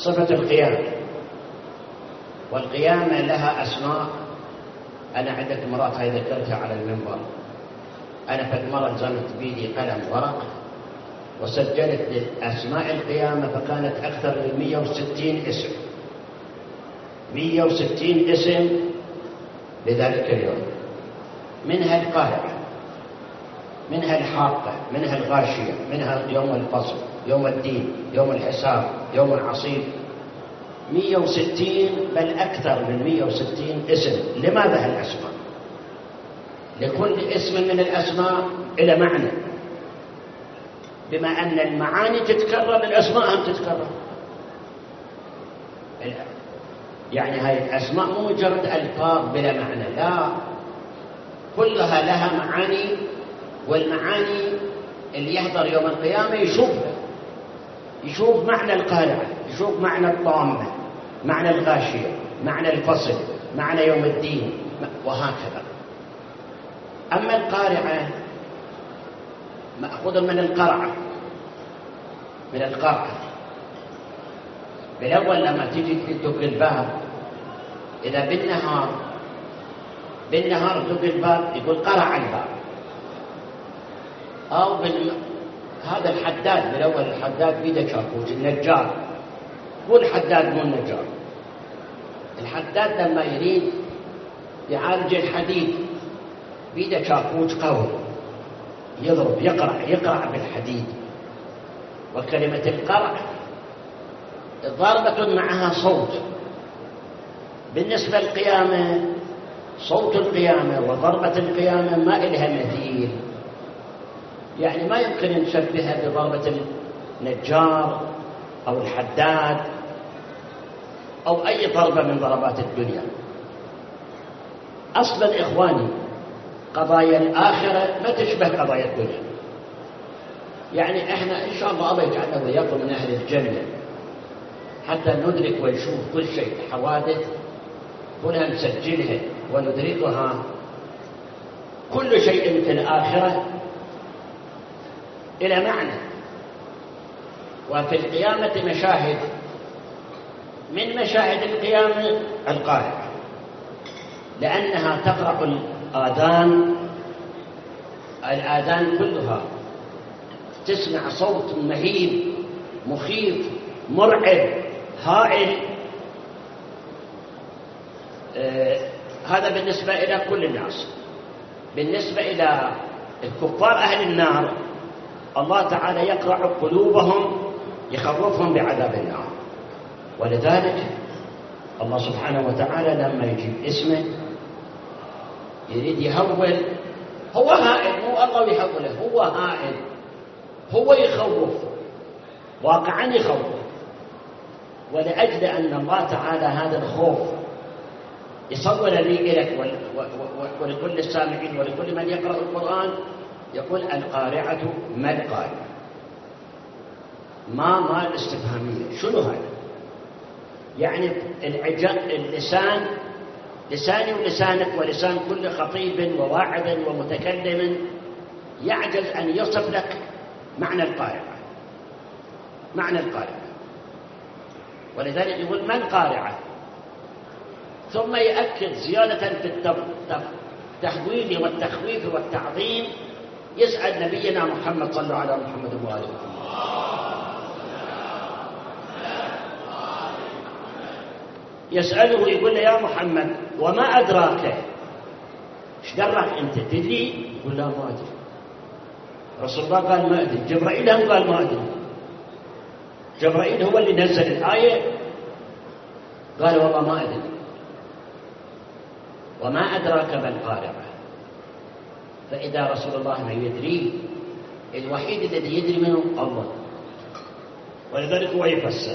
صفة القيامة. والقيامة لها أسماء. أنا عدة مرات هاي ذكرتها على المنبر. أنا في مرة نزلت بيدي قلم ورق وسجلت أسماء القيامة، فكانت أكثر من 160 اسم. 160 اسم لذلك اليوم، منها القارعة، منها الحاقة، منها الغاشية، منها يوم الفصل، يوم الدين، يوم الحساب، يوم العصيب. 160 بل أكثر من 160 اسم. لماذا هالأسماء؟ لكل اسم من الأسماء إلى معنى، بما أن المعاني تتكرر الأسماء هم تتكرر. يعني هاي الأسماء مو مجرد ألفاظ بلا معنى، لا، كلها لها معاني، والمعاني اللي يحضر يوم القيامة يشوف معنى القارعة، يشوف معنى الطامة، معنى الغاشية، معنى الفصل، معنى يوم الدين، وهكذا. أما القارعة مأخوذ من القرعة، من القرعة. بالأول لما تيجي تدق الباب، إذا بالنهار تدق الباب يقول قرع الباب. أو هذا الحداد، بالأول الحداد بيده شاكوش، النجار، مو الحداد مو النجار. الحداد لما يريد يعالج الحديد بيده شاكوش قوي، يضرب يقرع بالحديد. وكلمة القرع ضربة معها صوت. بالنسبة للقيامة، صوت القيامة وضربة القيامة ما إلها مثيل. يعني ما يمكن نشبهها بضربة النجار أو الحداد أو أي ضربة من ضربات الدنيا. أصلا إخواني، قضايا الآخرة ما تشبه قضايا الدنيا. يعني إحنا إن شاء الله يجعلنا وياكم من أهل الجنة حتى ندرك ونشوف كل شيء. حوادث كلها نسجلها وندركها. كل شيء في الآخرة إلى معنى. وفي القيامة مشاهد. من مشاهد القيامة القارعة، لأنها تقرع الآذان كلها، تسمع صوت مهيب مخيف مرعب هائل. هذا بالنسبة إلى كل الناس. بالنسبة إلى الكفار أهل النار، الله تعالى يقرع قلوبهم، يخوفهم بعذاب النار. ولذلك الله سبحانه وتعالى لما يجيب اسمه يريد يهول. هو هائل، مو الله يحوله، هو هائل، هو يخوف، واقعا يخوف. ولأجل أن الله تعالى هذا الخوف يصور لي إليك ولكل السامعين ولكل من يقرأ القرآن، يقول القارعة ما القارعة؟ ما الاستفهامية، شنو هذا؟ يعني اللسان، لساني ولسانك ولسان كل خطيب وواعظ ومتكلم يعجز أن يصف لك معنى القارعة، معنى القارعة. ولذلك يقول ما القارعة؟ ثم يأكد زيادة في التحويل والتخويف والتعظيم. يسأل نبينا محمد، صلى على محمد وآله، يسأله يقول له يا محمد وما أدراك؟ ايش دراك أنت؟ تدري؟ يقول لا ما أدري. رسول الله قال ما أدري. جبرائيل هم قال ما أدري. جبرائيل هو اللي نزل الآية، قال والله ما أدري. وما أدراك ما القارعة؟ فإذا رسول الله ما يدري، الوحيد الذي يدري منه الله. ولذلك هو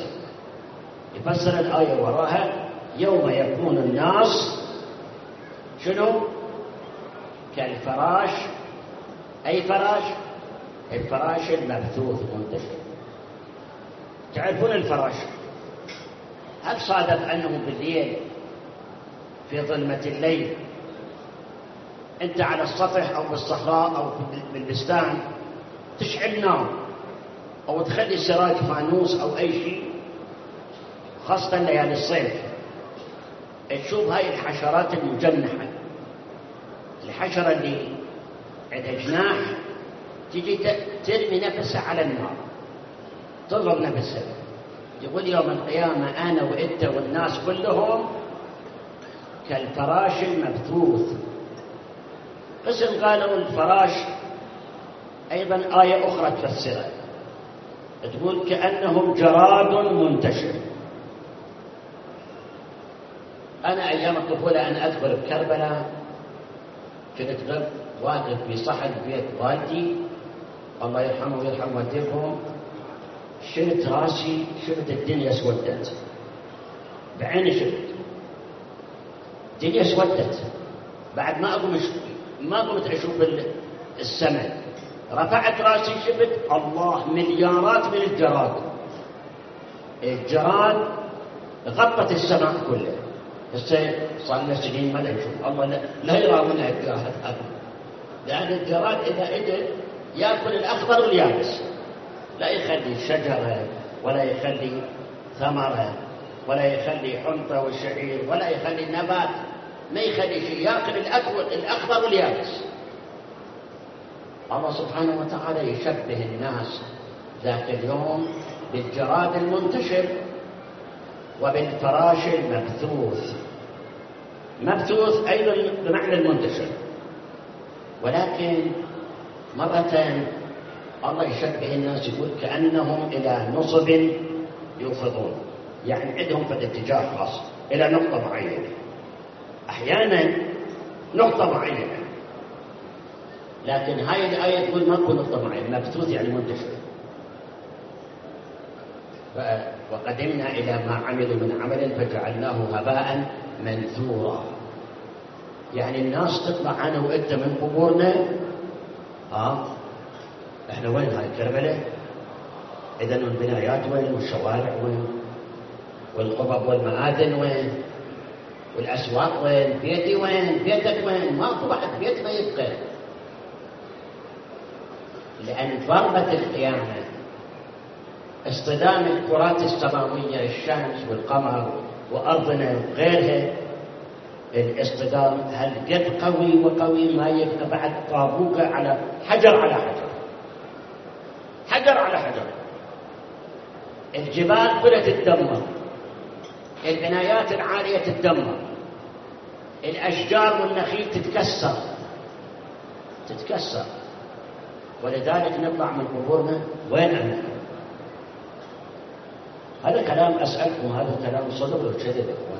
يفسر الآية وراها: يوم يكون الناس شنو؟ كالفراش. أي فراش؟ الفراش المبثوث منتشر. تعرفون الفراش؟ هل صادف أنه بالليل في ظلمة الليل أنت على السطح أو بالصحراء أو بالبستان تشعل نار أو تخلي سراج فانوس أو أي شيء، خاصة ليالي الصيف، تشوف هاي الحشرات المجنحة، الحشرة اللي عندها جناح تجي ترمي نفسها على النار، تضرب نفسها. يقول يوم القيامة أنا وإنت والناس كلهم كالفراش المبثوث. قسم قالوا الفراش أيضا آية أخرى تفسرها، تقول كأنهم جراد منتشر. أنا أيام الطفولة أنا أذكر بكربلاء كنت واقف في صحن بيت والدي الله يرحمه ويرحم والديكم، شلت راسي، شفت الدنيا اسودت بعيني، شفت الدنيا اسودت. بعد ما قمت أشوف السماء، رفعت راسي شفت الله مليارات من الجراد غطت السماء كلها. هسه صار لنا سنين ما نشوف الله، لا يرى منها الجراد أبدا، لأن الجراد إذا إجى يأكل الأخضر واليابس، لا يخلي شجرة ولا يخلي ثمرة ولا يخلي حنطة والشعير ولا يخلي نبات، ما يخلي شيء، يأكل الأخضر واليابس. الله سبحانه وتعالى يشبه الناس ذاك اليوم بالجراد المنتشر وبالفراش المبثوث. مبثوث أيضا بمعنى المنتشر، ولكن مرة الله يشبه الناس يقول كأنهم إلى نصب يوفضون، يعني عندهم في الاتجاه خاص إلى نقطة معينة، أحيانا نقطة معينة، لكن هاي الآية تقول ما تكون نقطة معينة، مبثوث يعني منتشر. وقدمنا إلى ما عملوا من عمل فجعلناه هباء منثورا. يعني الناس تطلع أنا وإنت من قبورنا، إحنا وين هاي كربلاء؟ إذن البنايات وين؟ والشوارع وين؟ والقبب والمآذن وين؟ والأسواق وين؟ بيتي وين؟ بيتك وين؟ ماكو بعد بيت ما يبقى، لأن ضربة القيامة اصطدام الكرات السماوية الشمس والقمر وأرضنا وغيرها، الاصطدام هالقد قوي وقوي ما يبقى بعد طابوقة على حجر على حجر، حجر على حجر. الجبال كلها تتدمر، البنايات العالية تتدمر، الأشجار والنخيل تتكسر. ولذلك نطلع من قبورنا وين أنا؟ هذا كلام أسألكم، هذا كلام صدق ولا كذب يا إخوان؟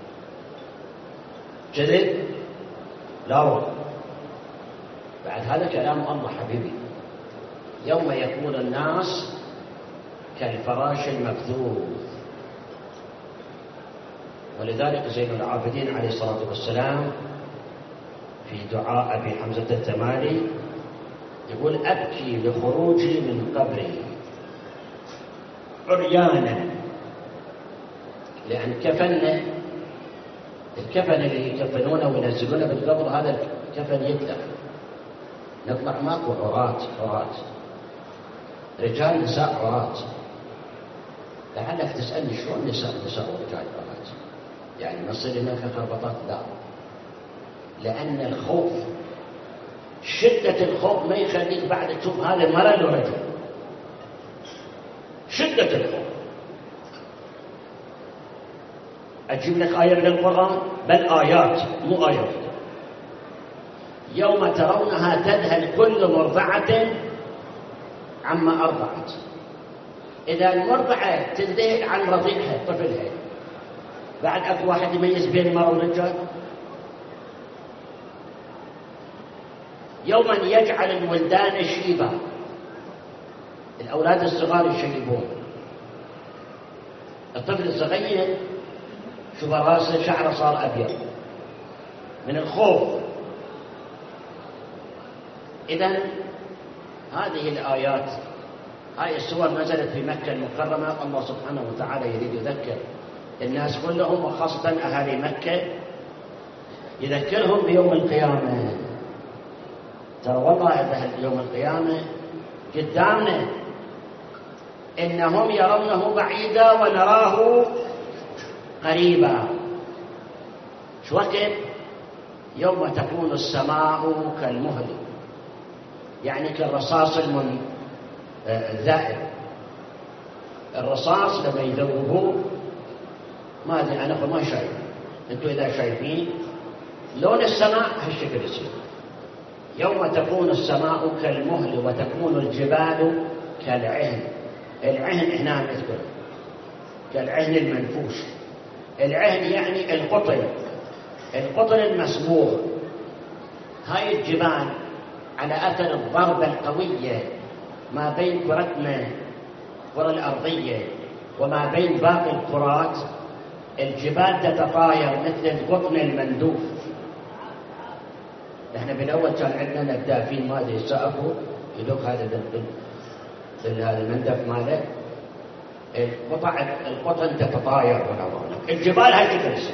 كذب؟ لا والله. بعد هذا كلام الله حبيبي، يوم يكون الناس كالفراش المبثوث. ولذلك زين العابدين عليه الصلاة والسلام في دعاء أبي حمزة التمالي يقول أبكي لخروجي من قبري عريانا، لأن كفننا الكفن اللي يكفنونه وينزلونه بالقبر هذا الكفن يتلف، نطلع ماكو عراة، رجال نساء عراة. لعلك تسألني شلون نساء ورجال عراة؟ يعني نصير هناك خربطات؟ لا، لأن الخوف، شدة الخوف ما يخليك بعد تشوف هذا مرة لو رجل، شدة الخوف. أجيب لك آية من القرآن، بل آيات مو آيات. يوم ترونها تذهل كل مرضعة عما أرضعت. إذا المرضعة تنذهل عن رضيعها طفلها، بعد أكو واحد يميز بين المرأة والرجال؟ يوما يجعل الولدان شيبا، الأولاد الصغار يشيبون. الطفل الصغير شوف راسه شعره صار أبيض من الخوف. إذن هذه الآيات، هاي السور نزلت في مكة المكرمة. الله سبحانه وتعالى يريد يذكر الناس كلهم وخاصة أهالي مكة، يذكرهم بيوم القيامة. ترى والله هذا يوم القيامة قدامنا، إنهم يرونه بعيدا ونراه قريبا. شو وقت؟ يوم تكون السماء كالمهل، يعني كالرصاص الذائب. الرصاص لما يذوبوه، ما أدري أنا ما شايف، أنتوا إذا شايفين لون السماء هالشكل يصير. يوم تكون السماء كالمهل وتكون الجبال كالعهن. العهن هنا نذكر كالعهن المنفوش. العهن يعني القطن المصبوغ. هاي الجبال على أثر الضربة القوية ما بين كرتنا الكرة الأرضية وما بين باقي الكرات، الجبال تتطاير مثل القطن المندوف. احنا بالاول كان عندنا ندافين ما ادري يسقفوا يدق هذا المندف ماله، القطن تتطاير. الجبال هكذا تصير.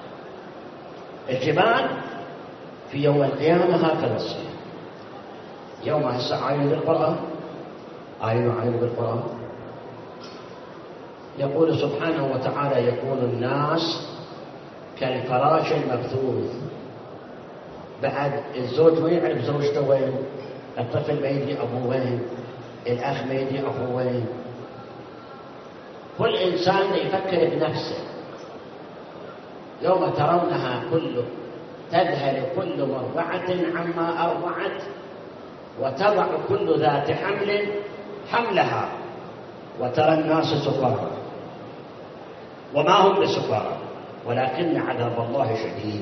الجبال في يوم القيامة هكذا تصير. يوم هسه عاين بالقرآن، عاين بالقرآن يقول سبحانه وتعالى: يكون الناس كالفراش المبثوث. بعد الزوج ما يعرف زوجته وين، الطفل ما يدري أبوه وين، الأخ ما يدري أبوه وين. كل إنسان يفكر بنفسه. يوم ترونها كله تذهل كل مرضعة عما أرضعت وتضع كل ذات حمل حملها وترى الناس سكارى وما هم بسكارى ولكن عذاب الله شديد.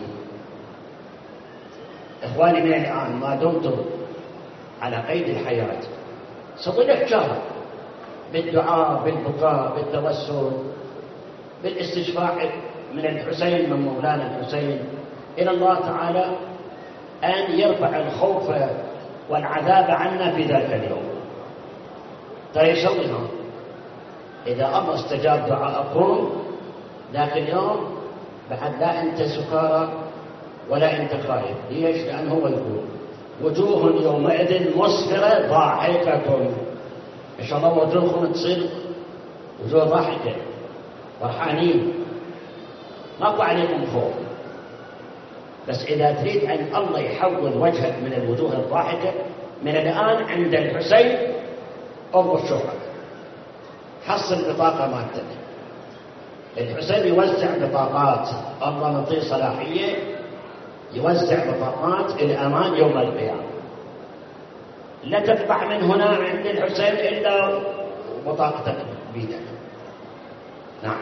إخواني، من الآن ما دمتم على قيد الحياة سووا لك جهد بالدعاء، بالبكاء، بالتوسل، بالاستشفاع من الحسين، من مولانا الحسين إلى الله تعالى أن يرفع الخوف والعذاب عنا في ذلك اليوم. فيسويها إذا الله استجاب دعاءكم ذاك اليوم، بعد لا أنت سكارى ولا أنت خائف. ليش؟ لأنه هو يقول: وجوه يومئذ مسفرة ضاحكة. إن شاء الله وجوهكم تصير وجوه ضاحكة فرحانين، ماكو عليكم خوف. بس إذا تريد أن الله يحول وجهك من الوجوه الضاحكة، من الآن عند الحسين أربط شوقك، حصل بطاقة مالتك. الحسين يوزع بطاقات، الله نعطيه صلاحية يوزع بطاقات الأمان يوم القيامة. لا تتبع من هنا عند الحسين إلا بطاقتك بيدك. نعم.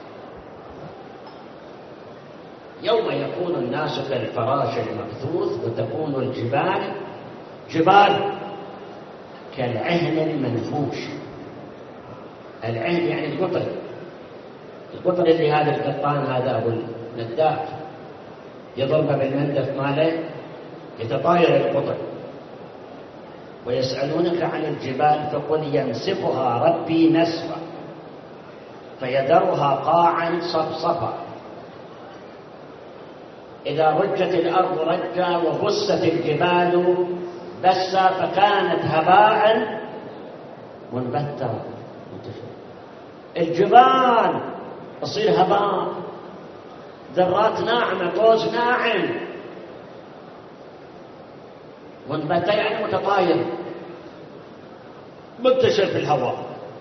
يوم يكون الناس كالفراش المبثوث وتكون الجبال جبال كالعهن المنفوش. العهن يعني القطر اللي هذا القطان هذا أبو النداف يضرب بالمندف ماله يتطاير القطر. ويسألونك عن الجبال فقل ينسفها ربي نسفا فيذرها قاعا صفصفا. إذا رجت الأرض رجا وبست الجبال بسا فكانت هباء منبثا. الجبال تصير هباء، ذرات ناعمة، قوس ناعم، منبث يعني متطاير منتشر في الهواء.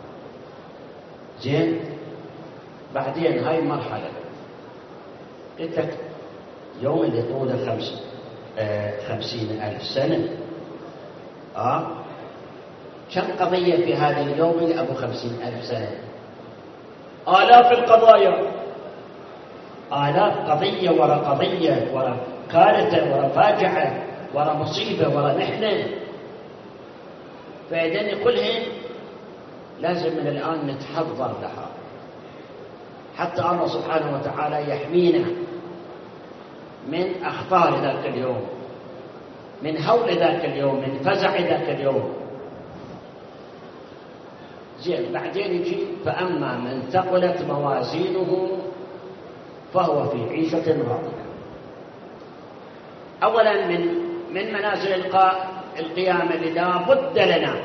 زين، بعدين هاي المرحلة قلت لك يوم اللي طوله 50,000 سنة. كم قضية في هذا اليوم اللي أبو 50,000 سنة؟ آلاف القضايا، آلاف قضية ورا قضية ورا كارثة ورا فاجعة ورا مصيبة ورا محنة. فإذن كلهن لازم من الآن نتحضر لها حتى الله سبحانه وتعالى يحمينا من أخطار ذاك اليوم، من هول ذاك اليوم، من فزع ذاك اليوم. زين، بعدين يجي: فأما من ثقلت موازينه فهو في عيشة راضية. أولا من منازل القيامة اللي لا بد لنا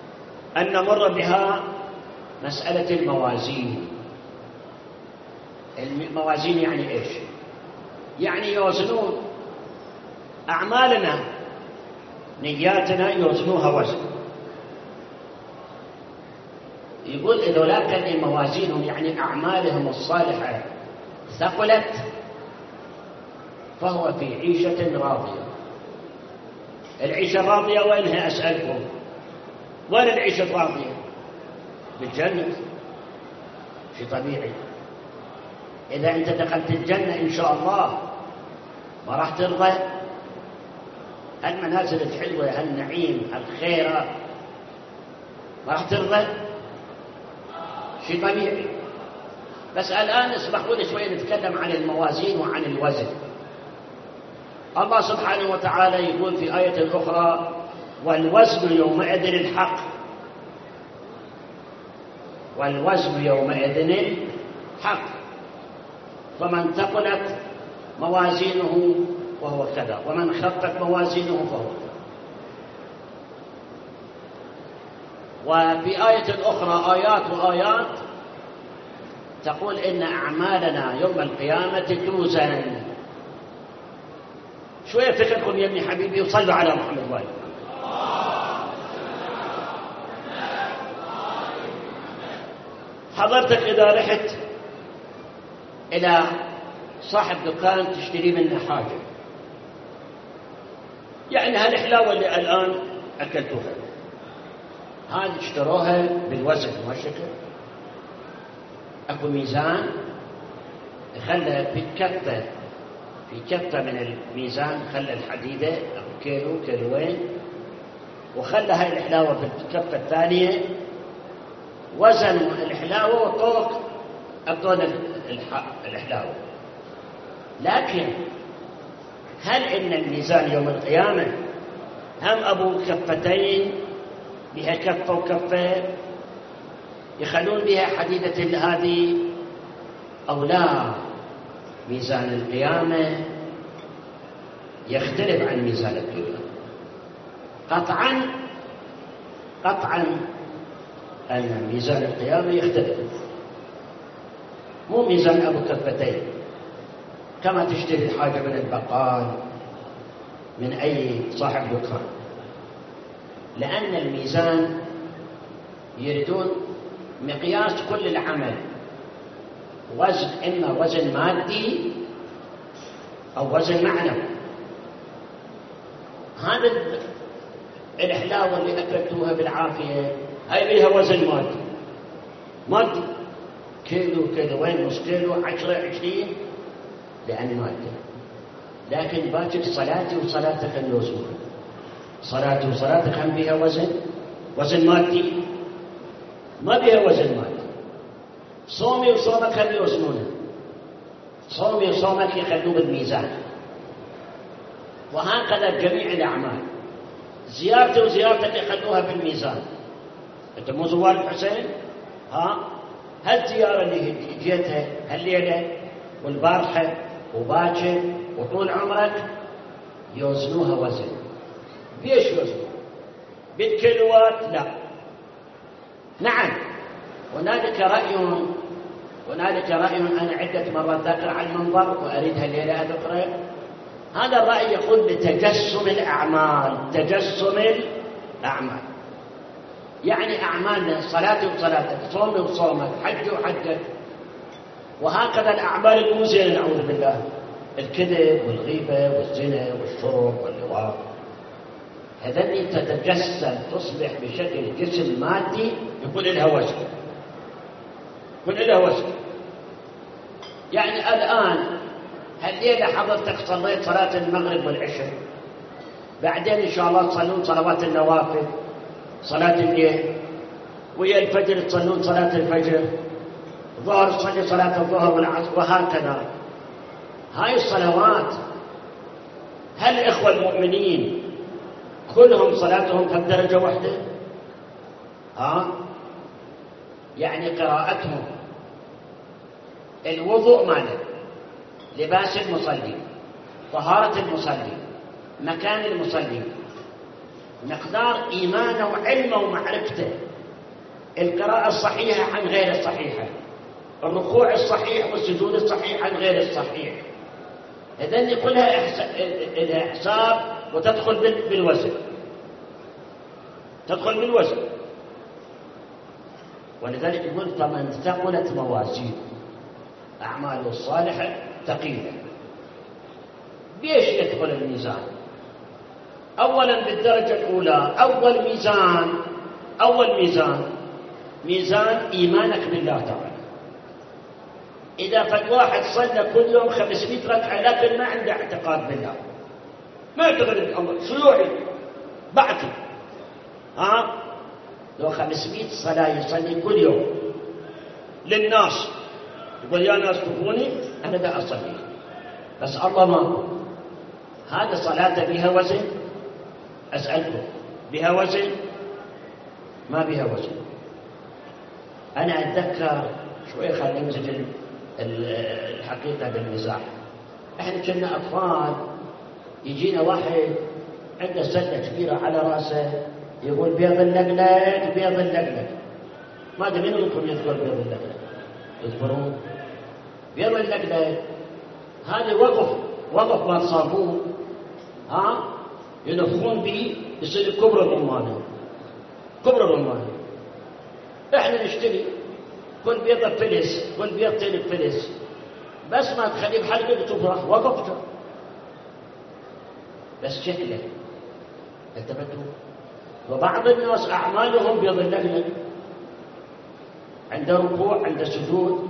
أن نمر بها مسألة الموازين. الموازين يعني إيش؟ يعني يوزنون أعمالنا، نياتنا يوزنوها وزن. يقول إذولاك اللي موازينهم يعني أعمالهم الصالحة ثقلت فهو في عيشة راضية. العيشة الراضية وينها أسألكم؟ وين العيشة الراضية؟ بالجنة. شيء طبيعي. إذا أنت دخلت الجنة إن شاء الله ما راح ترضى؟ المنازل الحلوة، هالنعيم، الخيرات، ما راح ترضى؟ شيء طبيعي. بس الآن اسمحوا لي شوي نتكلم عن الموازين وعن الوزن. الله سبحانه وتعالى يقول في آية أخرى: والوزن يومئذ الحق. والوزن يومئذ الحق. فمن ثقلت موازينه وهو كذا، ومن خفت موازينه فهو كذا. وفي آية أخرى آيات وآيات تقول إن أعمالنا يوم القيامة توزن. شوية فكركم يا ابني حبيبي، وصلوا على محمد وآله. حضرتك إذا رحت إلى صاحب دكان تشتري منه حاجة، يعني هالحلاوة اللي الآن أكلتوها هذه اشتروها بالوزن، ما شكل أكو ميزان خلى في كفة من الميزان، خلى الحديدة أو كيلو كيلوين، وخلى هاي الحلاوة في الكفة الثانية، وزن الحلاوة وطوق أبطون الحلاوة. لكن هل إن الميزان يوم القيامة هم أبو كفتين بها كفة وكفة يخلون بها حديدة هذه أو لا؟ ميزان القيامة يختلف عن ميزان الدنيا قطعا أن ميزان القيامة يختلف، مو ميزان أبو كفتين كما تشتري الحاجة من البقال من أي صاحب دكان، لأن الميزان يريدون مقياس كل العمل، وزن إما وزن مادي أو وزن معنوي. هذا الحلاوة اللي أكلتوها بالعافية هاي لها وزن مادي، كيلو كيلوين نص كيلو 10 20 لأن مادة. لكن باكر صلاتي وصلاتك النوزون، صلاتي وصلاتك هم بها وزن مادي؟ ما بها وزن مادي. صومي وصومك هم يوزنونه، صومي وصومك يخلوه بالميزان. وهكذا جميع الأعمال، زيارتي وزيارتك يخلوها بالميزان. أنت مو زوار الحسين؟ هالزيارة اللي جيتها هالليلة والبارحة وباكر وطول عمرك يوزنوها وزن. بيش يوزنوها؟ بالكيلوات؟ لا. نعم، هنالك رأي أنا عدة مرات ذاكر على المنبر وأريد هالليلة أذكره. هذا الرأي يقول بتجسم الأعمال، يعني أعمالنا صلاتي وصلاتك، صومي وصومك، حجي وحجك، وهكذا الأعمال الموزنة نعوذ بالله، الكذب والغيبة والزنا والشرب واللواط، هذني تتجسم تصبح بشكل جسم مادي يكون لها وزن. يعني الآن هالليلة حضرتك صليت صلاة المغرب والعشاء، بعدين إن شاء الله تصلون صلوات النوافل، صلاة الليل، ويا الفجر تصلون صلاة الفجر، الظهر تصلي صلاة الظهر والعصر، وهكذا. هاي الصلوات هل إخوة المؤمنين كلهم صلاتهم في درجة واحدة؟ يعني قراءتهم، الوضوء ماله، لباس المصلي، طهارة المصلي، مكان المصلي، مقدار إيمانه وعلمه ومعرفته، القراءة الصحيحة عن غير الصحيحة، الركوع الصحيح والسجود الصحيح عن غير الصحيح. إذن يقولها حساب وتدخل بالوزن، تدخل بالوزن. ولذلك يقول فمن ثقلت موازينه أعماله الصالحة ثقيلة. بيش يدخل الميزان؟ أولا بالدرجة الأولى، أول ميزان إيمانك بالله تعالى. إذا فد واحد صلى كل يوم 500 ركعة لكن ما عنده اعتقاد بالله، ما يعتقد بالله، شيوعي بعثي، لو 500 صلاة يصلي كل يوم للناس، يقول يا ناس شوفوني أنا دا أصلي بس الله ما، هذا صلاة بها وزن؟ أسألكم بها وزن؟ ما بها وزن. أنا أتذكر شوي، خلينا نمزج الحقيقة بالمزاح. إحنا كنا أطفال، يجينا واحد عنده سلة كبيرة على رأسه يقول بيض اللقلق بيض اللقلق. ما أدري من منكم يذكر بيض اللقلق؟ تذكرون بيض اللقلق؟ هذا وقف مال صابون، ينفخون به يصير كبر الرمانة. احنا نشتري كل بيضة فلس، كل بيضتين فلس، بس ما تخليه بحلقة تفرح وقفته بس شكله. انتبهتوا؟ وبعض الناس أعمالهم بيض اللقلق، عنده ركوع عنده سجود،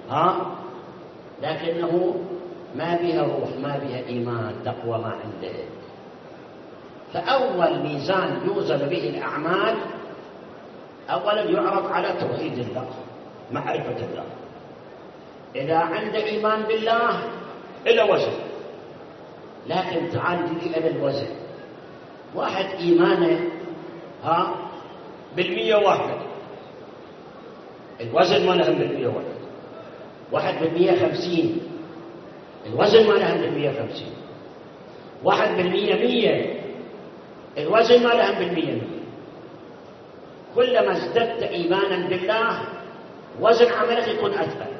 لكنه ما بها روح، ما بها إيمان تقوى ما عنده. فأول ميزان يوزن به الأعمال أولا يعرض على توحيد الله، معرفة الله. إذا عنده إيمان بالله إلى وزن. لكن تعال نجي إلى الوزن. واحد إيمانه بال101، الوزن ما لهم بال101. واحد بال150، الوزن ما لهم بال150. واحد بال100، الوزن ما لهم بال100. كلما ازددت إيمانا بالله وزن عملك يكون أثقل.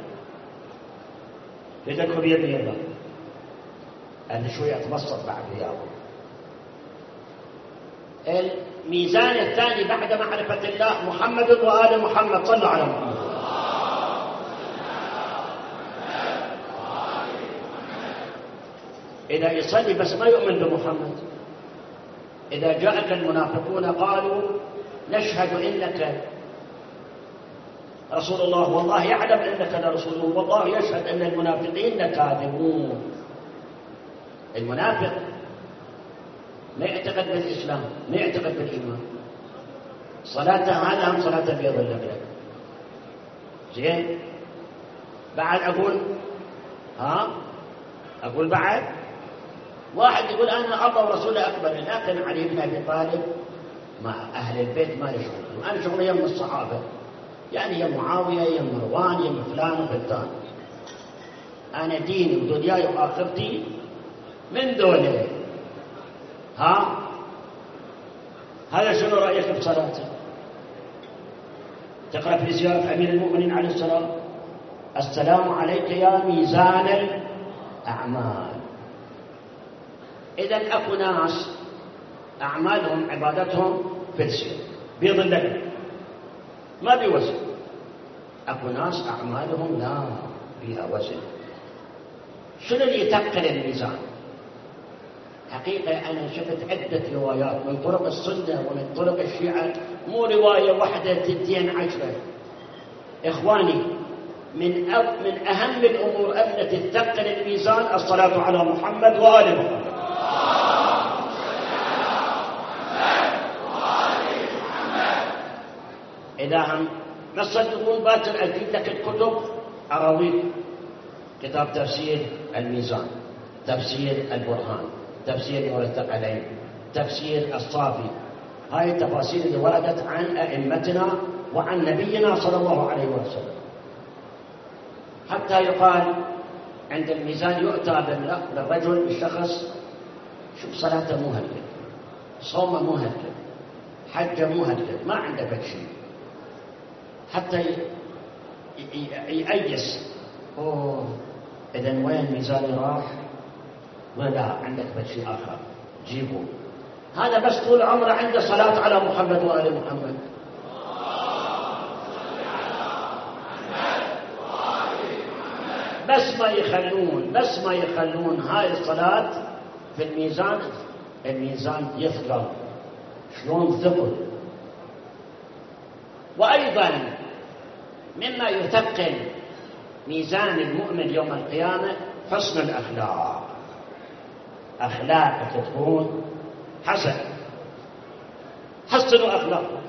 يدك بيدي الله، أنا شوية أتبسط بعد رياضة. الميزان الثاني بعد معرفة الله محمد وآل محمد. صلوا على محمد. إذا يصلي بس ما يؤمن بمحمد، إذا جاءك المنافقون قالوا نشهد إنك رسول الله والله يعلم أنك لرسوله والله يشهد أن المنافقين لكاذبون. المنافق ما يعتقد بالإسلام، ما يعتقد بالإيمان. صلاته هذا هم صلاة بيض اللقلق. زين؟ بعد أقول بعد واحد يقول أنا الله ورسوله أكبر، لكن علي بن أبي طالب مع أهل البيت ما له شغل. أنا شغلي يم الصحابة، يعني يم معاوية يم مروان يم فلان وفلان. أنا ديني ودنياي وآخرتي من دونه. هذا شنو رأيك بصلاته؟ تقرأ في زيارة أمير المؤمنين عليه السلام السلام عليك يا ميزان الأعمال. إذن أكو ناس أعمالهم عبادتهم فلسية بيض اللقلق ما بيوزن. أكو ناس أعمالهم لا فيها وزن. شنو اللي يتقل الميزان؟ حقيقة أنا شفت عدة روايات من طرق السنة ومن طرق الشيعة، مو رواية واحدة 210. إخواني، من أهم الأمور التي تثقل الميزان الصلاة على محمد وآل محمد. إذا هم ما تصدقون باكر أجيب لك الكتب أراويك، كتاب تفسير الميزان، تفسير البرهان، تفسير نور الثقلين، تفسير الصافي. هاي التفاسير اللي وردت عن أئمتنا وعن نبينا صلى الله عليه وسلم. حتى يقال عند الميزان يؤتى بالرجل بالشخص، شوف صلاته مو هكذا، صومه مو هكذا، حجه مو هكذا، ما عنده شيء. حتى يأيس. إذا وين ميزاني راح؟ ولا عندك شيء آخر جيبه. هذا بس طول عمره عنده صلاة على محمد وآل محمد. بس ما يخلون هاي الصلاة في الميزان. الميزان يثقل. شلون ثقل؟ وأيضا مما يثقل ميزان المؤمن يوم القيامة حسن الأخلاق. أخلاقك تكون حسن. حسنوا أخلاقك.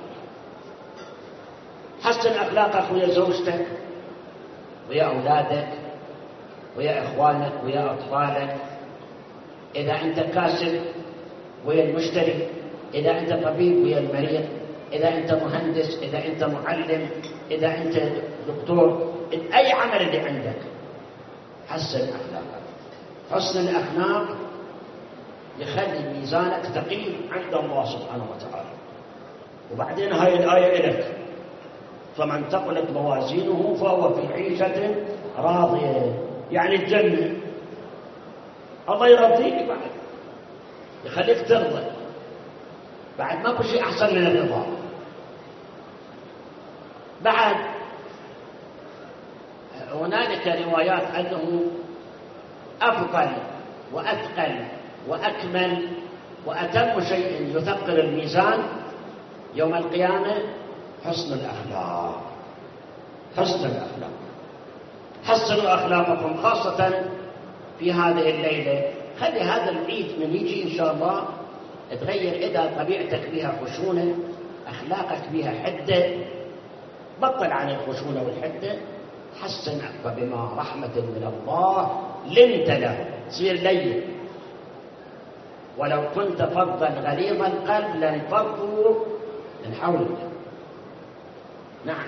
حسن أخلاقك ويا زوجتك ويا أولادك ويا إخوانك ويا أطفالك. إذا أنت كاسب ويا المشتري. إذا أنت طبيب ويا المريض. إذا أنت مهندس. إذا أنت معلم. إذا أنت دكتور. أي عمل اللي عندك حسن أخلاقك. حسن الأخلاق يخلي ميزانك ثقيل عند الله سبحانه وتعالى. وبعدين هاي الآية لك: فمن ثقلت موازينه فهو في عيشة راضية. يعني الجنة. الله يرضيك بعد، يخليك ترضى. بعد ما شيء أحسن من الرضا. بعد هنالك روايات أنه أفضل وأثقل وأكمل وأتم شيء يثقل الميزان يوم القيامة حسن الأخلاق. حسن الأخلاق. حسنوا أخلاقكم خاصة في هذه الليلة. خلي هذا العيد من يجي إن شاء الله تغير. إذا طبيعتك بها خشونة، أخلاقك بها حدة، بطل عن الخشونة والحدة. حسن فبما رحمة من الله لنت له. تصير لين. ولو كنت فظا غليظ القلب لانفضوا من حولك. نعم.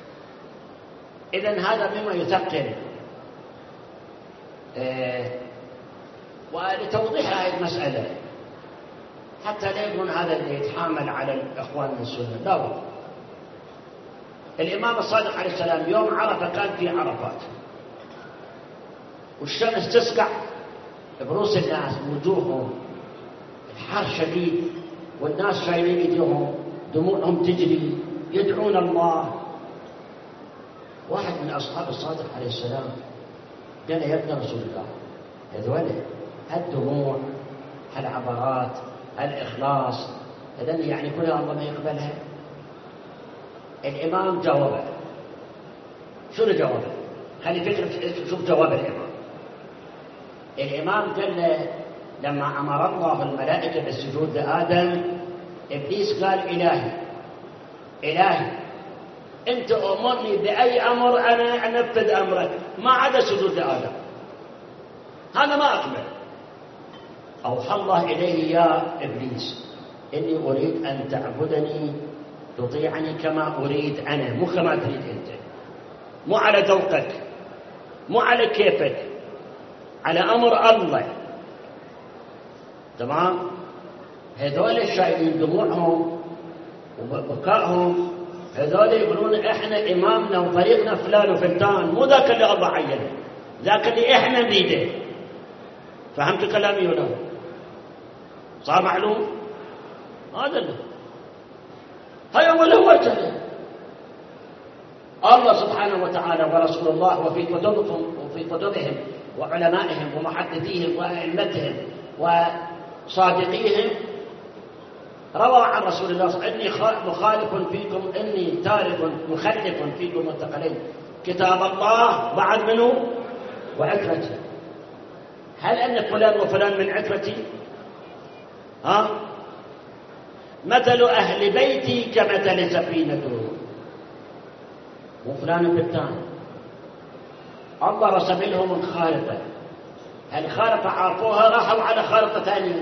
إذن هذا مما يثقل. ولتوضيح هذه المسألة حتى لا يكون هذا اللي يتحامل على الإخوان من السنة. لا بد. الإمام الصادق عليه السلام يوم عرفة كان في عرفات والشمس تسقع برؤوس الناس وجوههم، الحر شديد والناس شايلين ايديهم، دموعهم تجري يدعون الله. واحد من أصحاب الصادق عليه السلام قال: يا ابن رسول الله، هذول هالدموع هالعبرات هالإخلاص هذول يعني كلها الله ما يقبلها؟ الإمام جاوبه. شنو جاوبه؟ خلي فكرة شوف جواب الإمام. الإمام قال له: لما أمر الله الملائكة بالسجود لآدم، إبليس قال: إلهي أنت أمرني بأي أمر أنا أنفذ أمرك ما عدا سجود لآدم، هذا ما أقبل. أوحى الله إليه: يا إبليس إني أريد أن تعبدني تطيعني كما أريد أنا، مو كما تريد أنت، مو على ذوقك، مو على كيفك، على أمر الله. تمام؟ هذول الشايلين دموعهم وبكائهم، هذول يقولون إحنا إمامنا وطريقنا فلان وفلان، مو ذاك اللي الله عينه، ذاك اللي إحنا نريده. فهمت كلامي ولا؟ صار معلوم؟ هذا اللي هيا ولا وجه الله سبحانه وتعالى ورسول الله وفي كتبهم وعلمائهم ومحدثيهم وأئمتهم وصادقيهم روى عن رسول الله صلى الله عليه وسلم: إني مخالف فيكم، إني تارك مخلف فيكم الثقلين، كتاب الله بعد منه وعترتي. هل أن فلان وفلان من عترتي؟ مثل أهل بيتي كمثل سفينة، وفلان بالتان. الله رسم لهم الخارطة، الخارطة عرفوها راحوا على خارطة ثانية.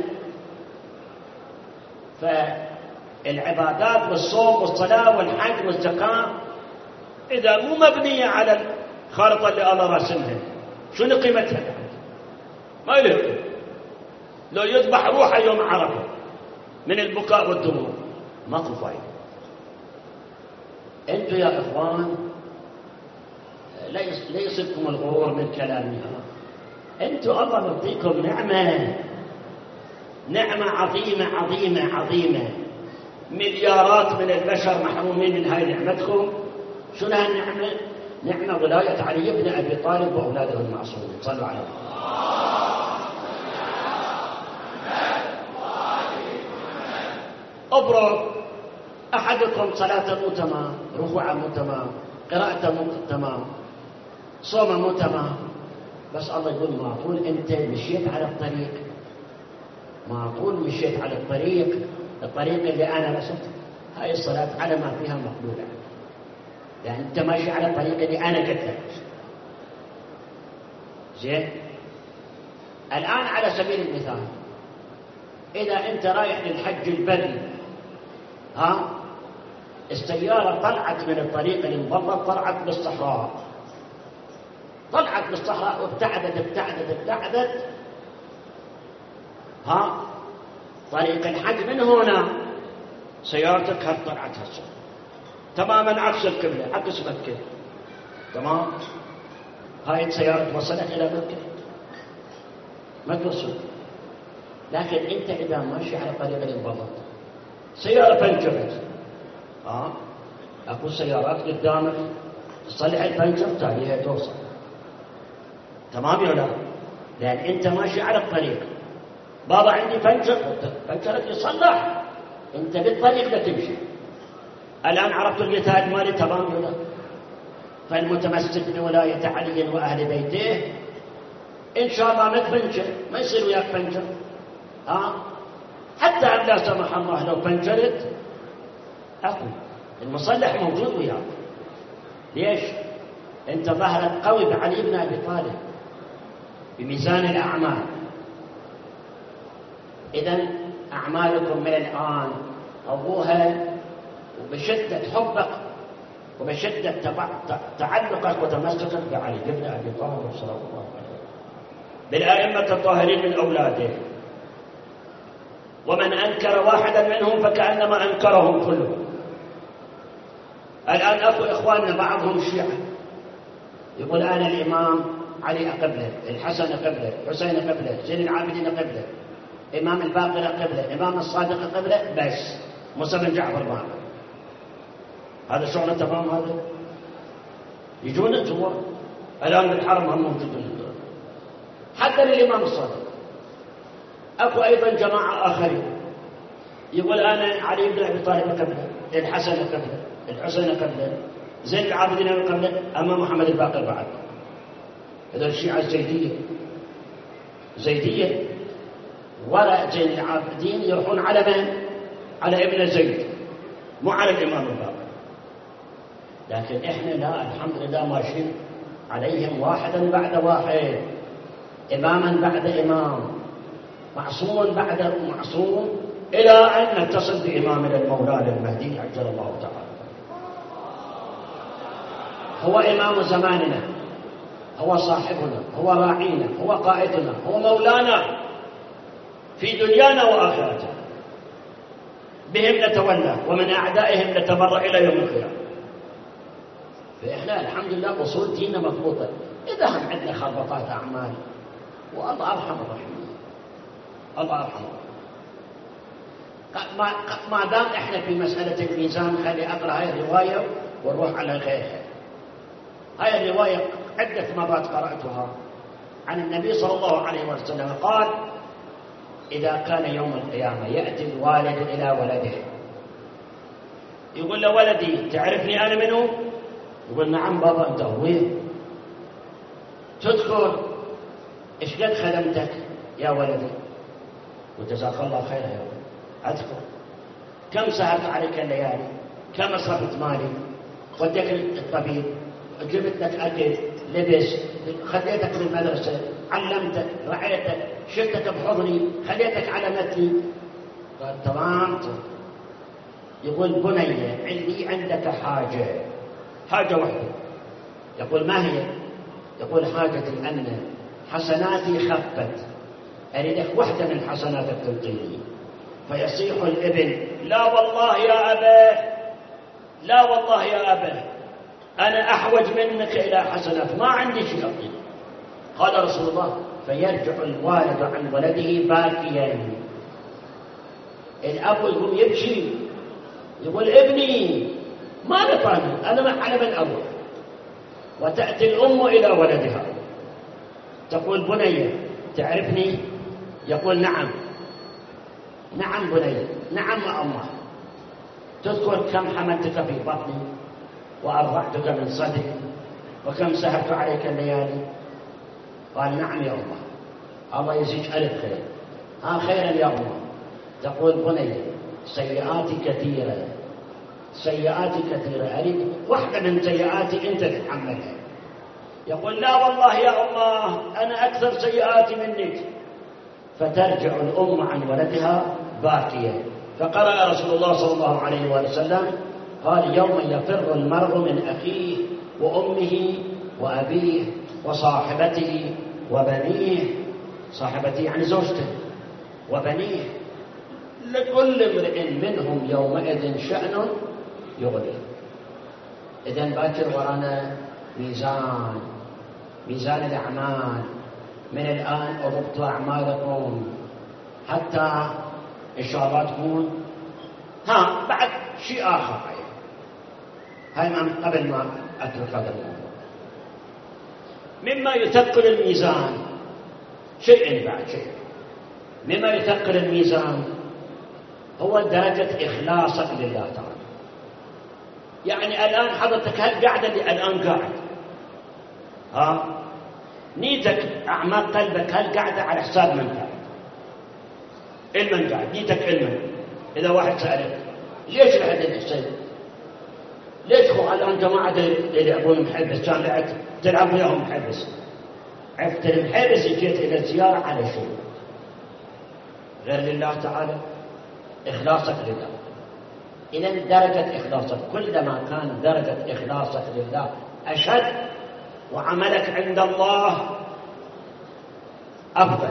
فالعبادات والصوم والصلاة والحج والزكاة إذا مو مبنية على الخارطة اللي الله رسمها، شنو قيمتها؟ ما له. لو يذبح روحه يوم عرفه من البكاء والدموع ماكو فايدة. انتوا يا اخوان لا يصيبكم الغرور من كلامي. أنتم الله يعطيكم نعمة عظيمة عظيمة عظيمة. مليارات من البشر محرومين من هاي نعمتكم. شنو هالنعمة؟ نعمة ولاية علي بن أبي طالب وأولاده المعصومين. صلوا على الله. أبرك أحدكم صلاة مو تمام، ركوعه مو تمام، قراءته مو تمام، صومه مو تمام، بس الله يقول معقول أنت مشيت على الطريق، معقول مشيت على الطريق اللي أنا رسمته. هاي الصلاة على ما فيها مقبولة، يعني أنت ماشي على الطريق اللي أنا قلت لك. زين. الآن على سبيل المثال، إذا أنت رايح للحج البري، السيارة طلعت من الطريق المضبط، طلعت بالصحراء، وابتعدت طريق الحج من هنا سيارتك طلعت هسه تماما عكس القبلة، عكس مكة. تمام. هاي السيارة توصلت إلى مكة؟ ما توصل. لكن أنت إذا ماشي على طريق المضبط، سيارة بنجرت، أكو سيارات قدامك تصلح البنجر تاليها توصل. تمام يا لا؟ لأن أنت ماشي على الطريق. بابا عندي بنجرت يصلح، أنت بالطريق لا تمشي. الآن عرفت المثال مالي. تمام يا لا؟ فالمتمسك بولاية علي وأهل بيته إن شاء الله ما تبنجر، ما يصير وياك بنجر. حتى لا سمح الله لو بنجرت أكو المصلح موجود وياك. ليش؟ أنت ظهرت قوي بعلي بن أبي طالب بميزان الأعمال. إذن أعمالكم من الآن أبوها وبشدة حبك وبشدة تعلقك وتمسكك بعلي بن أبي طالب صلى الله عليه وسلم بالأئمة الطاهرين من أولاده. ومن أنكر واحدا منهم فكأنما أنكرهم كلهم. الآن أكو إخواننا بعضهم الشيعة يقول أنا الإمام علي قبله، الحسن قبله، الحسين قبله، زين العابدين قبله، إمام الباقر قبله، إمام الصادق قبله، بس موسى بن جعفر معه. هذا شغله تمام. هذا يجون الزوار الآن بالحرم هم موجودين حتى للإمام الصادق. أكو أيضا جماعة آخرين يقول أنا علي بن أبي طالب قبله، الحسن قبله، الحسين قبله، زين العابدين قبله، أما محمد الباقر بعد. هذا الشيعة زيدية وراء زين العابدين يروحون على من؟ على ابن زيد، مو على الإمام الباقر. لكن إحنا لا، الحمد لله ماشيين عليهم واحدا بعد واحد، إماما بعد إمام، معصوم بعد معصوم، إلى أن نتصل بإمامنا المولانا المهدي عجل الله تعالى. هو إمام زماننا، هو صاحبنا، هو راعينا، هو قائدنا، هو مولانا في دنيانا وآخرتنا. بهم نتولى ومن أعدائهم نتبرأ إلى يوم القيامة. فإحنا الحمد لله أصول ديننا مضبوطة. إذا هم عندنا خربطات أعمال والله أرحم الراحمين، الله أرحم ما دام إحنا في مسألة الميزان. خلي أقرأ هاي الرواية ونروح على غيرها. هاي الرواية عدة مرات قرأتها عن النبي صلى الله عليه وسلم قال: إذا كان يوم القيامة يأتي الوالد إلى ولده يقول له: ولدي تعرفني أنا منه؟ يقول: نعم بابا أنت أبوي. تذكر إيش قد خدمتك يا ولدي؟ وجزاك الله خيرا يا ولدي. أذكر. كم سهرت عليك الليالي؟ كم أصرفت مالي؟ وديك الطبيب، جبت لك أكل، لبس، خليتك للمدرسة، علمتك، رعيتك، شلتك بحضني، خليتك على مثلي. قال: تمام. يقول: بني عندي عندك حاجة واحدة. يقول: ما هي؟ يقول: حاجتي أن حسناتي خفت، أريدك واحدة من حسناتك تلقيني. فيصيح الابن: لا والله يا أبا، لا والله يا أبا. أنا أحوج منك إلى حسنات، ما عندي شيء أعطيك. قال رسول الله: فيرجع الوالد عن ولده باكيا. الأب يقوم يبكي يقول: ابني ما نفعني، أنا على من أروح؟ وتأتي الأم إلى ولدها تقول: بني تعرفني؟ يقول: نعم. نعم بني، نعم أمه. تذكر كم حملتك في بطني وأرضعتك من صدري وكم سهرت عليك الليالي؟ قال: نعم يا أمه. الله يزيج ألف خير. خيرا يا أمه. تقول: بني سيئاتي كثيرة، سيئاتي كثيرة، أريد واحدة من سيئاتي أنت تتحملها. يقول: لا والله يا أمه، أنا أكثر سيئاتي منك. فترجع الأم عن ولدها باكية. فقرأ رسول الله صلى الله عليه وسلم قال: يوم يفر المرء من أخيه وأمه وأبيه وصاحبته وبنيه. صاحبته يعني زوجته، وبنيه، لكل امرئ منهم يومئذ شأن يغنيه. إذن باكر ورانا ميزان الأعمال. من الآن أضبطوا أعمالكم حتى إن شاء الله تكون. بعد شيء آخر هاي قبل ما أترك هذا الموضوع، مما يثقل الميزان شيء بعد شيء. مما يثقل الميزان هو درجة إخلاصك لله تعالى. يعني الآن حضرتك هالقعدة اللي الآن قاعد، نيتك أعماق قلبك هالقعدة على حساب من قاعد؟ المن قاعد نيتك المن. إذا واحد سألك: ليش لعد الحسين؟ ليش خو الآن جماعة يلعبون محبس كان لعبت تلعب وياهم محبس؟ عرفت المحبس جيت إلى الزيارة على شيء غير لله تعالى. إخلاصك لله. إذن درجة إخلاصك كلما كان درجة إخلاصك لله أشد وعملك عند الله أفضل.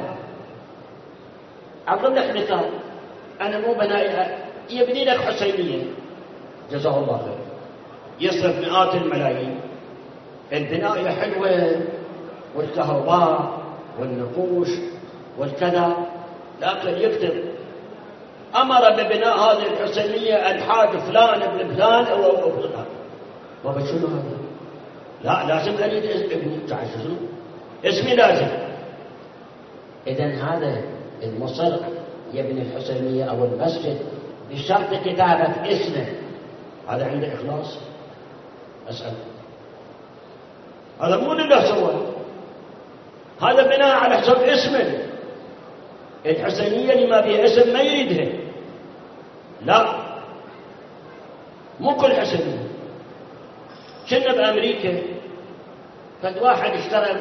أضرب لك مثال. أنا مو بنائي يبني لك حسينية جزاه الله خير، يصرف مئات الملايين، البناية حلوة والكهرباء والنقوش والكذا، لكن يكتب: أمر ببناء هذه الحسينية الحاج فلان ابن فلان أو فلان. بابا شنو هذا؟ لا لازم أريد ابني. تعال شنو اسمي لازم. إذن هذا المصر يبني الحسينية أو المسجد بشرط كتابة اسمه، هذا عنده إخلاص؟ أسأل. هذا مو لله سوى، هذا بناء على حسب اسمه. الحسينية اللي ما فيها اسم ما يريدها. لا، مو كل حسينية. كنا بأمريكا فد واحد اشترى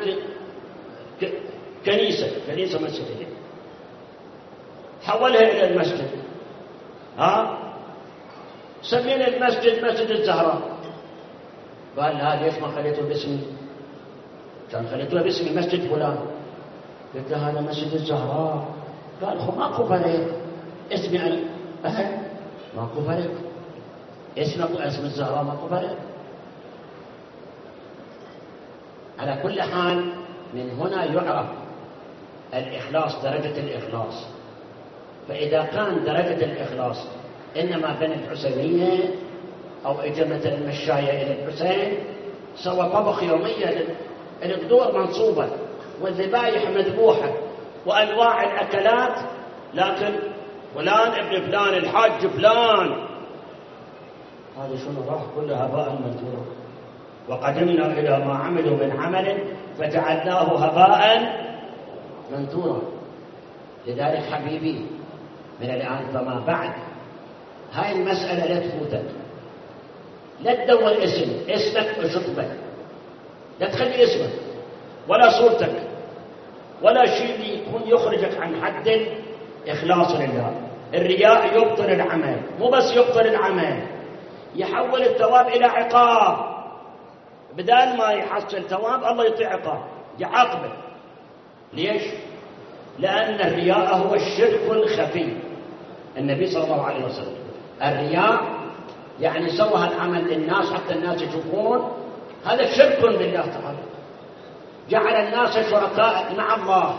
كنيسة مسجدية، حولها إلى المسجد. سمينا المسجد مسجد الزهراء. قال: لا ليش ما خليته باسمي؟ كان خليته باسمي مسجد فلان. قلت له: هذا مسجد الزهراء. قال: ماكو فرق، اسمي أنا ماكو فرق، اسم الزهراء ماكو فرق. على كل حال من هنا يعرف الإخلاص، درجة الإخلاص. فإذا كان درجة الإخلاص إنما بين الحسينية أو إجمة المشاية إلى الحسين سوى طبخ يوميا، القدور منصوبة والذبائح مذبوحة وأنواع الأكلات، لكن فلان ابن فلان الحاج فلان، هذا شنو راح كلها هباء منثورا. وقدمنا إلى ما عملوا من عمل فجعلناه هباء منثورا. لذلك حبيبي من الآن فما بعد هاي المسألة لا تفوتك. لا تدور اسمك وشطبك، لا تخلي اسمك ولا صورتك ولا شيء يكون يخرجك عن حد إخلاص لله. الرياء يبطل العمل، مو بس يبطل العمل، يحول الثواب إلى عقاب. بدال ما يحصل ثواب الله يعطي عقاب، يعاقبه. ليش؟ لأن الرياء هو الشرك الخفي. النبي صلى الله عليه وسلم: الرياء يعني سوى هالعمل للناس حتى الناس يشوفون، هذا شرك بالله تعالى، جعل الناس شركاء مع الله.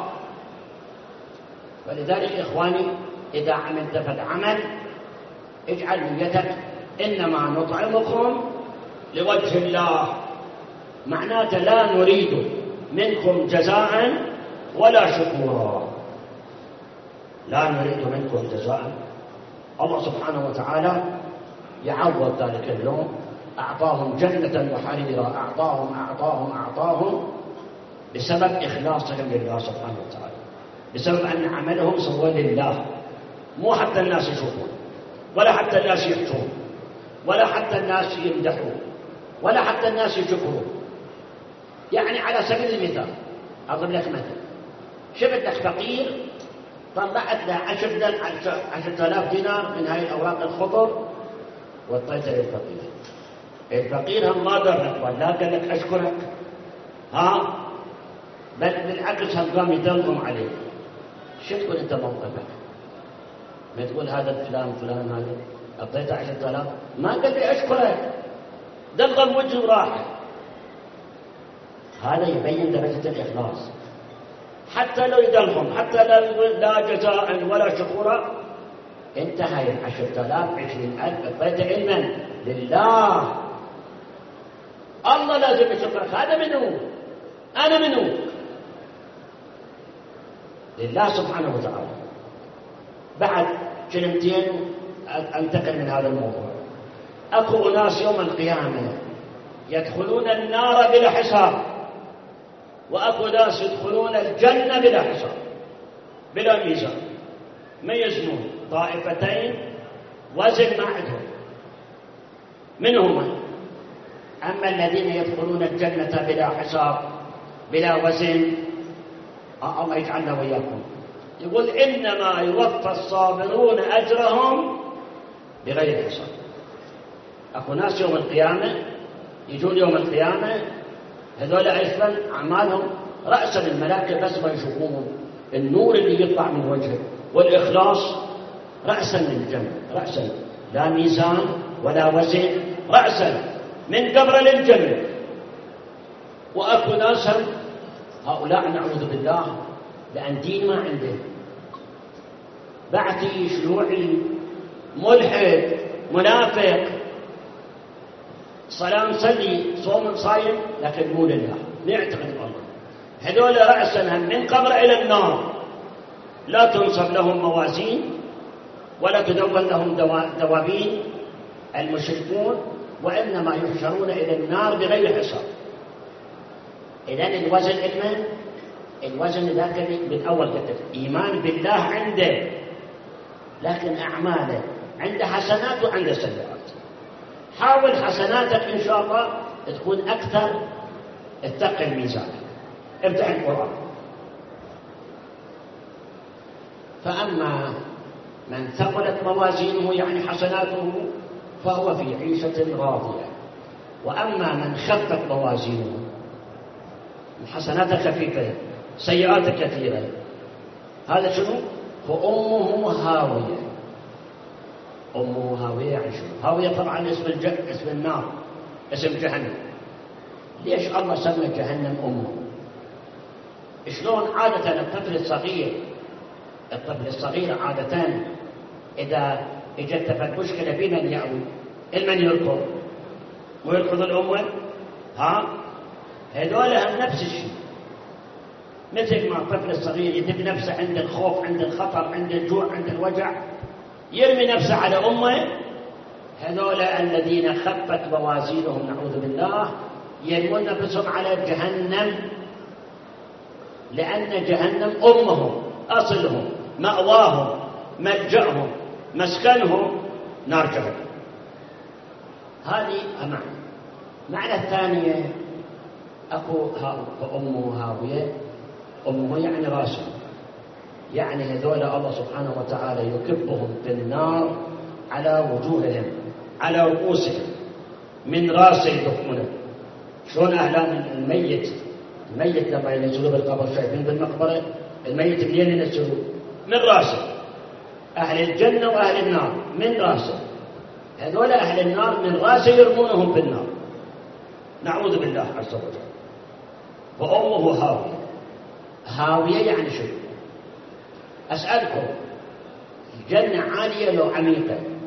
ولذلك إخواني إذا عملت فالعمل اجعل نيتك إنما نطعمكم لوجه الله، معناته لا نريد منكم جزاء ولا شكورا، لا نريد منكم جزاء. الله سبحانه وتعالى يعوض ذلك اليوم، أعطاهم جنة وحريرا، أعطاهم بسبب إخلاصهم لله سبحانه وتعالى، بسبب أن عملهم سوى لله، مو حتى الناس يشوفون، ولا حتى الناس يحجون، ولا حتى الناس يمدحون، ولا حتى الناس يشكرون. يعني على سبيل المثال أضرب لك مثل، شفت لك فقير طلعت له 10,000 دينار من هاي الأوراق الخضر وطيتها للفقير، الفقير هم ما درك ولا قال لك أشكرك، بل بالعكس هم قام يدلهم عليك. شو تقول أنت موقفك؟ ما تقول هذا فلان هذا أعطيته 10,000 ما قال لي أشكرك، دلغم وجهه وراح. هذا يبين درجة الإخلاص. حتى لو يدلهم، حتى لا جزاء ولا شكورا، انتهى 10,000 20,000 أعطيته علما لله، الله لازم يشكرك. هذا منه، أنا منه، لله سبحانه وتعالى. بعد كلمتين أنتقل من هذا الموضوع. أكو أناس يوم القيامة يدخلون النار بلا حساب، وأكو ناس يدخلون الجنة بلا حساب بلا ميزان، ما يزنون، طائفتين وزن ما عندهم. من هما؟ أما الذين يدخلون الجنة بلا حساب بلا وزن، الله يجعلنا وإياكم، يقول إنما يوفى الصابرون أجرهم بغير حساب. أكو ناس يوم القيامة يجون يوم القيامة هذول أيضا أعمالهم رأسا الملائكة بس ما يشوفون النور اللي يطلع من وجهه والإخلاص، رأسا للجنة، رأسا لا ميزان ولا وزن، رأسا من قبر للجنة. وأكو ناس هؤلاء نعوذ بالله لأن دين ما عنده، بعثي شيوعي ملحد منافق، صلاة مصلي صوم صايم لكن مو لله، لا يعتقد الله. هذول رأسا من قبر إلى النار، لا تنصب لهم موازين ولا تدون لهم دوابين المشركون، وإنما يحشرون إلى النار بغير حساب. إذن الوزن علما، الوزن ذاك من أول كتب إيمان بالله عنده، لكن أعماله عنده حسنات وعنده سيئات. حاول حسناتك إن شاء الله تكون أكثر، اتقي الميزان، ابدأ القرآن. فأما من ثقلت موازينه يعني حسناته فهو في عيشة راضية، وأما من خفت موازينه الحسنات خفيفة سيئات كثيرة، هذا شنو؟ فأمه هاوية. أمه هاوية يعني شنو؟ هاوية طبعا اسم النار، اسم جهنم. ليش الله سمى جهنم أمه؟ شلون عادة الطفل الصغير عادة إذا اجت مشكلة بمن يأوي المن يركض ويركض الأم، هذول نفس الشيء، مثل ما الطفل الصغير يدب نفسه عند الخوف، عند الخطر، عند الجوع، عند الوجع، يرمي نفسه على أمه. هذول الذين خفت موازينهم نعوذ بالله يرمون نفسهم على جهنم، لأن جهنم أمهم، أصلهم، مأواهم، ملجأهم، مسكنهم نار جهنم. هذه معنى الثانية أكو أمه هاوية، أمه يعني راسه، يعني هذول الله سبحانه وتعالى يكبهم في النار على وجوههم، على رؤوسهم، من راسه يدفونه. شلون أهلان الميت لما ينزلوا بالقبر، شايفين بالمقبرة الميت منين ينزلوا؟ من راسه. أهل الجنة وأهل النار من راسه. هذول أهل النار من راسه يرمونهم في النار، نعوذ بالله عز وجل. وأمه هاوية. هاوية يعني شو؟ أسألكم، الجنة عالية لو عميقة؟